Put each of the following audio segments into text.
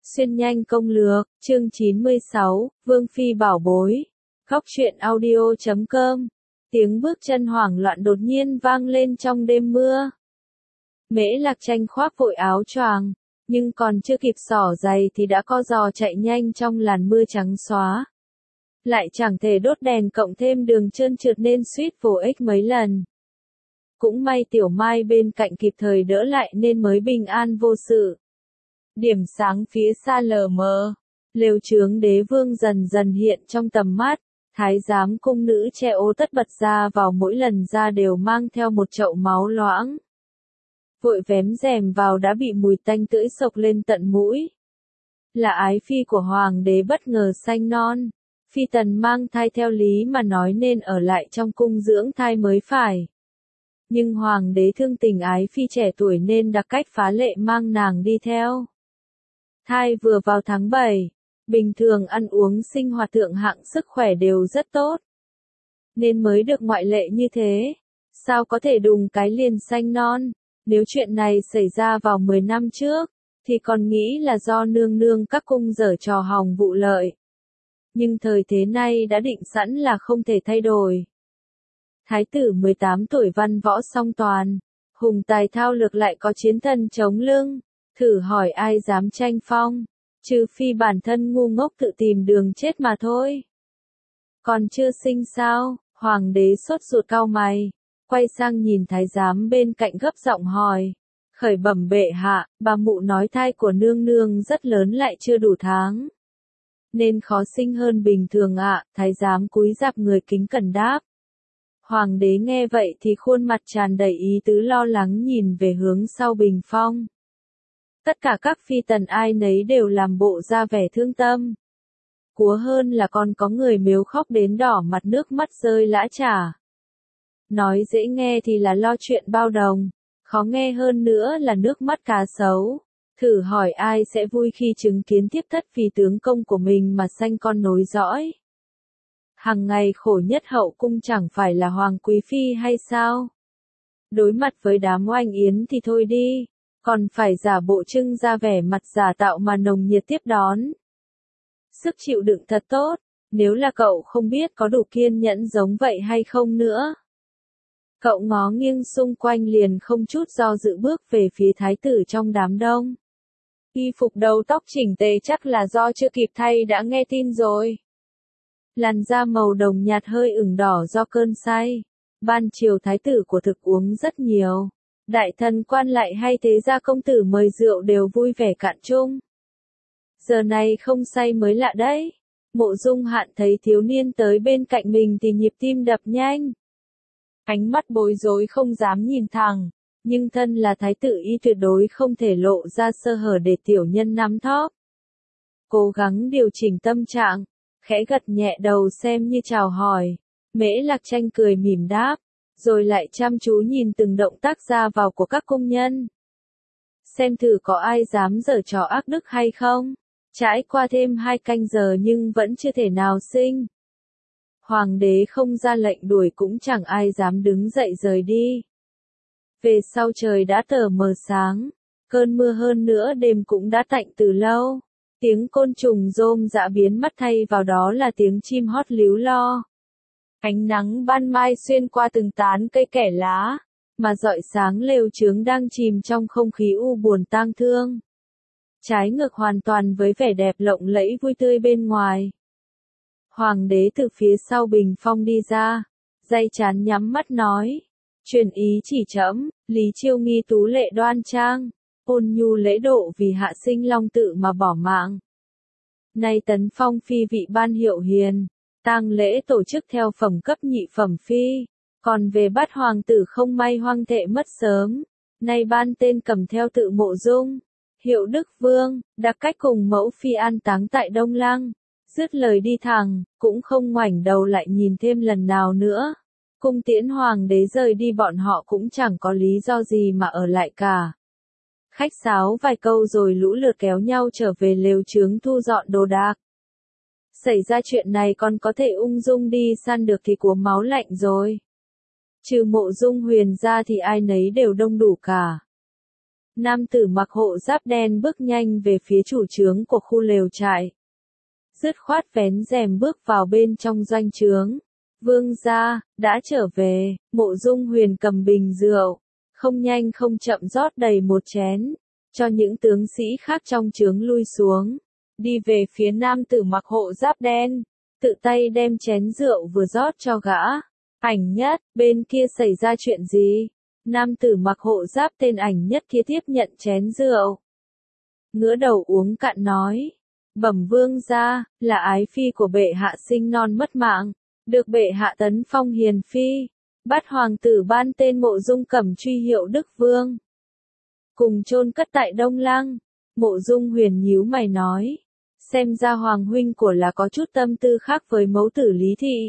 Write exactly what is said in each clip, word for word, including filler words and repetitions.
Xuyên nhanh công lược, chương chín mươi sáu, Vương Phi bảo bối. Góc truyện audio chấm com. Tiếng bước chân hoảng loạn đột nhiên vang lên trong đêm mưa. Mễ Lạc Tranh khoác vội áo choàng, nhưng còn chưa kịp xỏ giày thì đã co giò chạy nhanh trong làn mưa trắng xóa. Lại chẳng thể đốt đèn cộng thêm đường trơn trượt nên suýt vồ ếch mấy lần. Cũng may Tiểu Mai bên cạnh kịp thời đỡ lại nên mới bình an vô sự. Điểm sáng phía xa lờ mờ, lều chướng đế vương dần dần hiện trong tầm mắt, thái giám cung nữ che ô tất bật ra vào mỗi lần ra đều mang theo một chậu máu loãng. Vội vém rèm vào đã bị mùi tanh tưởi sộc lên tận mũi. Là ái phi của hoàng đế bất ngờ sanh non, phi tần mang thai theo lý mà nói nên ở lại trong cung dưỡng thai mới phải. Nhưng hoàng đế thương tình ái phi trẻ tuổi nên đặc cách phá lệ mang nàng đi theo. Thai vừa vào tháng bảy, bình thường ăn uống sinh hoạt thượng hạng sức khỏe đều rất tốt. Nên mới được ngoại lệ như thế. Sao có thể đùng cái liền sanh non? Nếu chuyện này xảy ra vào mười năm trước, thì còn nghĩ là do nương nương các cung giở trò hòng vụ lợi. Nhưng thời thế này đã định sẵn là không thể thay đổi. Thái tử mười tám tuổi văn võ song toàn, hùng tài thao lược lại có chiến thần chống lưng. Thử hỏi ai dám tranh phong, trừ phi bản thân ngu ngốc tự tìm đường chết mà thôi. Còn chưa sinh sao? Hoàng đế sốt ruột cau mày, quay sang nhìn thái giám bên cạnh gấp giọng hỏi. Khởi bẩm bệ hạ, bà mụ nói thai của nương nương rất lớn lại chưa đủ tháng. Nên khó sinh hơn bình thường ạ, thái giám cúi rạp người kính cẩn đáp. Hoàng đế nghe vậy thì khuôn mặt tràn đầy ý tứ lo lắng nhìn về hướng sau bình phong. Tất cả các phi tần ai nấy đều làm bộ ra vẻ thương tâm. Cúa hơn là còn có người mếu khóc đến đỏ mặt nước mắt rơi lã chả. Nói dễ nghe thì là lo chuyện bao đồng, khó nghe hơn nữa là nước mắt cá sấu. Thử hỏi ai sẽ vui khi chứng kiến tiếp thất vì tướng công của mình mà sanh con nối dõi. Hằng ngày khổ nhất hậu cung chẳng phải là hoàng quý phi hay sao? Đối mặt với đám oanh yến thì thôi đi. Còn phải giả bộ trưng ra vẻ mặt giả tạo mà nồng nhiệt tiếp đón. Sức chịu đựng thật tốt, nếu là cậu không biết có đủ kiên nhẫn giống vậy hay không nữa. Cậu ngó nghiêng xung quanh liền không chút do dự bước về phía thái tử trong đám đông. Y phục đầu tóc chỉnh tề chắc là do chưa kịp thay đã nghe tin rồi. Làn da màu đồng nhạt hơi ửng đỏ do cơn say. Ban chiều thái tử của thực uống rất nhiều. Đại thần quan lại hay thế gia công tử mời rượu đều vui vẻ cạn chung. Giờ này không say mới lạ đấy. Mộ Dung Hạn thấy thiếu niên tới bên cạnh mình thì nhịp tim đập nhanh. Ánh mắt bối rối không dám nhìn thẳng, nhưng thân là thái tử y tuyệt đối không thể lộ ra sơ hở để tiểu nhân nắm thóp. Cố gắng điều chỉnh tâm trạng, khẽ gật nhẹ đầu xem như chào hỏi. Mễ Lạc Tranh cười mỉm đáp. Rồi lại chăm chú nhìn từng động tác ra vào của các công nhân. Xem thử có ai dám giở trò ác đức hay không. Trải qua thêm hai canh giờ nhưng vẫn chưa thể nào sinh. Hoàng đế không ra lệnh đuổi cũng chẳng ai dám đứng dậy rời đi. Về sau trời đã tờ mờ sáng. Cơn mưa hơn nữa đêm cũng đã tạnh từ lâu. Tiếng côn trùng rôm rã biến mất thay vào đó là tiếng chim hót líu lo. Ánh nắng ban mai xuyên qua từng tán cây kẻ lá, mà rọi sáng lều chướng đang chìm trong không khí u buồn tang thương. Trái ngược hoàn toàn với vẻ đẹp lộng lẫy vui tươi bên ngoài. Hoàng đế từ phía sau bình phong đi ra, day trán nhắm mắt nói. Truyền ý chỉ trẫm, Lý Chiêu nghi tú lệ đoan trang, ôn nhu lễ độ vì hạ sinh long tự mà bỏ mạng. Nay tấn phong phi vị ban hiệu hiền. Tang lễ tổ chức theo phẩm cấp nhị phẩm phi, còn về bát hoàng tử không may hoang thệ mất sớm, nay ban tên cầm theo tự Mộ Dung, hiệu Đức Vương, đặc cách cùng mẫu phi an táng tại Đông Lăng. Dứt lời đi thẳng, cũng không ngoảnh đầu lại nhìn thêm lần nào nữa. Cung tiễn hoàng đế rời đi bọn họ cũng chẳng có lý do gì mà ở lại cả. Khách sáo vài câu rồi lũ lượt kéo nhau trở về lều chướng thu dọn đồ đạc. Xảy ra chuyện này còn có thể ung dung đi săn được thì của máu lạnh rồi. Trừ Mộ Dung Huyền ra thì ai nấy đều đông đủ cả. Nam tử mặc hộ giáp đen bước nhanh về phía chủ trướng của khu lều trại. Dứt khoát vén rèm bước vào bên trong doanh trướng. Vương gia, đã trở về, Mộ Dung Huyền cầm bình rượu, không nhanh không chậm rót đầy một chén, cho những tướng sĩ khác trong trướng lui xuống, đi về phía nam tử mặc hộ giáp đen, tự tay đem chén rượu vừa rót cho gã. Ảnh Nhất, bên kia xảy ra chuyện gì? Nam tử mặc hộ giáp tên Ảnh Nhất kia tiếp nhận chén rượu, ngửa đầu uống cạn nói, bẩm vương gia, là ái phi của bệ hạ sinh non mất mạng, được bệ hạ tấn phong hiền phi, bắt hoàng tử ban tên Mộ Dung Cẩm truy hiệu Đức Vương, cùng chôn cất tại Đông Lăng. Mộ Dung Huyền nhíu mày nói, xem ra hoàng huynh của là có chút tâm tư khác với mẫu tử Lý Thị.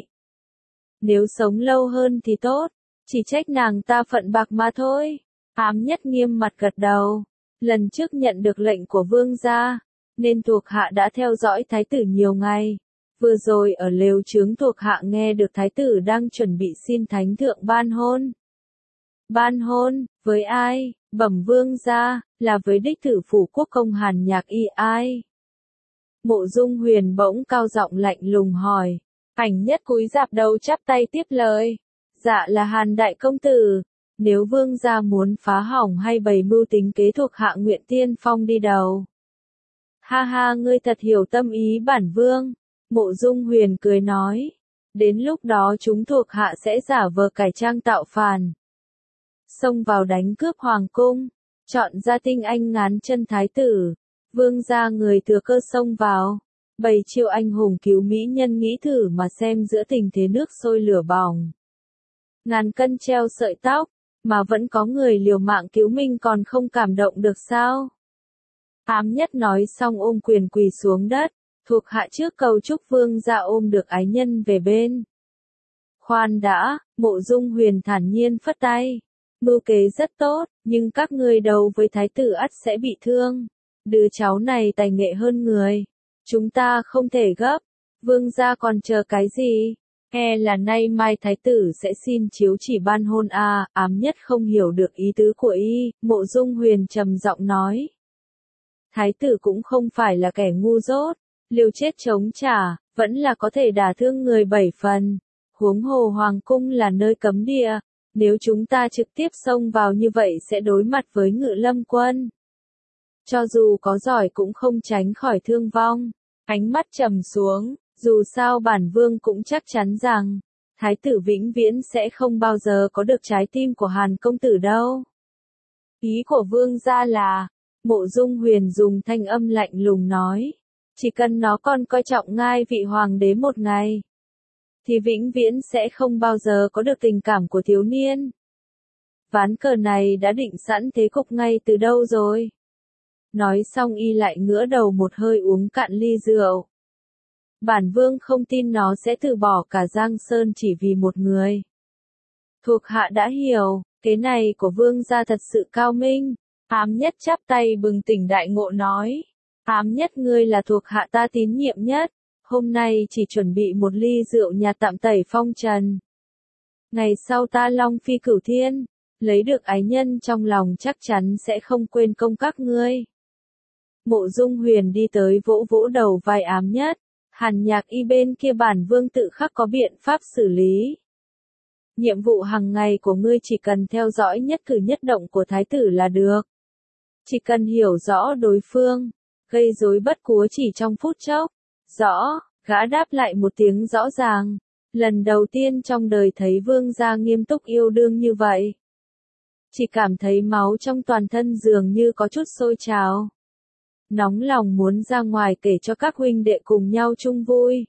Nếu sống lâu hơn thì tốt, chỉ trách nàng ta phận bạc mà thôi. Ám Nhất nghiêm mặt gật đầu, lần trước nhận được lệnh của vương gia, nên thuộc hạ đã theo dõi thái tử nhiều ngày. Vừa rồi ở lều trướng thuộc hạ nghe được thái tử đang chuẩn bị xin thánh thượng ban hôn. Ban hôn, với ai? Bẩm vương gia, là với đích tử phủ quốc công Hàn Nhạc Y ai? Mộ Dung Huyền bỗng cao giọng lạnh lùng hỏi. Ảnh Nhất cúi rạp đầu chắp tay tiếp lời. Dạ là Hàn đại công tử. Nếu vương gia muốn phá hỏng hay bày mưu tính kế thuộc hạ nguyện tiên phong đi đầu. Ha ha, ngươi thật hiểu tâm ý bản vương. Mộ Dung Huyền cười nói. Đến lúc đó chúng thuộc hạ sẽ giả vờ cải trang tạo phản, xông vào đánh cướp hoàng cung, chọn ra tinh anh ngán chân thái tử. Vương gia người thừa cơ xông vào, bày chiêu anh hùng cứu mỹ nhân, nghĩ thử mà xem, giữa tình thế nước sôi lửa bỏng, ngàn cân treo sợi tóc, mà vẫn có người liều mạng cứu mình còn không cảm động được sao? Ám Nhất nói xong ôm quyền quỳ xuống đất, thuộc hạ trước cầu chúc vương gia ôm được ái nhân về bên. Khoan đã, Mộ Dung Huyền thản nhiên phất tay. Mưu kế rất tốt, nhưng các ngươi đấu với thái tử ắt sẽ bị thương. Đứa cháu này tài nghệ hơn người. Chúng ta không thể gấp. Vương gia còn chờ cái gì? E là nay mai thái tử sẽ xin chiếu chỉ ban hôn à? Ám Nhất không hiểu được ý tứ của y. Mộ Dung Huyền trầm giọng nói. Thái tử cũng không phải là kẻ ngu dốt. Liều chết chống trả, vẫn là có thể đả thương người bảy phần. Huống hồ hoàng cung là nơi cấm địa. Nếu chúng ta trực tiếp xông vào như vậy sẽ đối mặt với Ngự Lâm quân. Cho dù có giỏi cũng không tránh khỏi thương vong. Ánh mắt trầm xuống, dù sao bản vương cũng chắc chắn rằng, thái tử vĩnh viễn sẽ không bao giờ có được trái tim của Hàn công tử đâu. Ý của vương gia là, Mộ Dung Huyền dùng thanh âm lạnh lùng nói, chỉ cần nó còn coi trọng ngai vị hoàng đế một ngày, thì vĩnh viễn sẽ không bao giờ có được tình cảm của thiếu niên. Ván cờ này đã định sẵn thế cục ngay từ đâu rồi. Nói xong y lại ngửa đầu một hơi uống cạn ly rượu. Bản vương không tin nó sẽ từ bỏ cả Giang Sơn chỉ vì một người. Thuộc hạ đã hiểu, cái này của vương gia thật sự cao minh. Ám Nhất chắp tay bừng tỉnh đại ngộ nói. Ám Nhất, ngươi là thuộc hạ ta tín nhiệm nhất. Hôm nay chỉ chuẩn bị một ly rượu nhà tạm tẩy phong trần. Ngày sau ta long phi cửu thiên, lấy được ái nhân trong lòng chắc chắn sẽ không quên công các ngươi. Mộ Dung Huyền đi tới vỗ vỗ đầu vai Ám Nhất. Hàn Nhạc Y bên kia bản vương tự khắc có biện pháp xử lý. Nhiệm vụ hàng ngày của ngươi chỉ cần theo dõi nhất cử nhất động của thái tử là được. Chỉ cần hiểu rõ đối phương, gây rối bất cúa chỉ trong phút chốc. Rõ, gã đáp lại một tiếng rõ ràng. Lần đầu tiên trong đời thấy vương gia nghiêm túc yêu đương như vậy. Chỉ cảm thấy máu trong toàn thân dường như có chút sôi trào. Nóng lòng muốn ra ngoài kể cho các huynh đệ cùng nhau chung vui.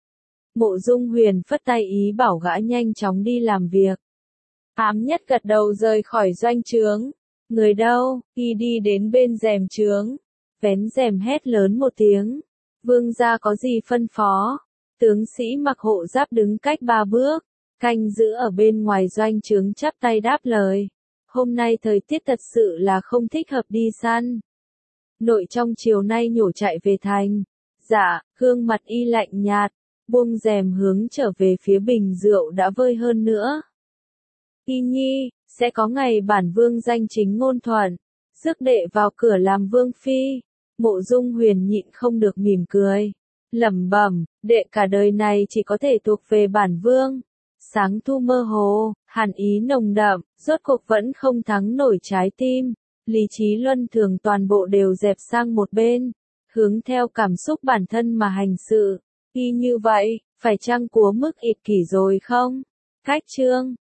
Mộ Dung Huyền phất tay ý bảo gã nhanh chóng đi làm việc. Ám Nhất gật đầu rời khỏi doanh trướng. Người đâu? Y đi đến bên rèm trướng, vén rèm hét lớn một tiếng. Vương gia có gì phân phó? Tướng sĩ mặc hộ giáp đứng cách ba bước, canh giữ ở bên ngoài doanh trướng chắp tay đáp lời. Hôm nay thời tiết thật sự là không thích hợp đi săn. Nội trong chiều nay nhổ chạy về thành. Dạ, gương mặt y lạnh nhạt, buông rèm hướng trở về phía bình rượu đã vơi hơn nữa. Y nhi, sẽ có ngày bản vương danh chính ngôn thuận, rước đệ vào cửa làm vương phi. Mộ Dung Huyền nhịn không được mỉm cười, lẩm bẩm, đệ cả đời này chỉ có thể thuộc về bản vương. Sáng thu mơ hồ, hàn ý nồng đậm, rốt cuộc vẫn không thắng nổi trái tim. Lý trí luân thường toàn bộ đều dẹp sang một bên, hướng theo cảm xúc bản thân mà hành sự. Y như vậy, phải chăng quá mức ích kỷ rồi không? Cách chương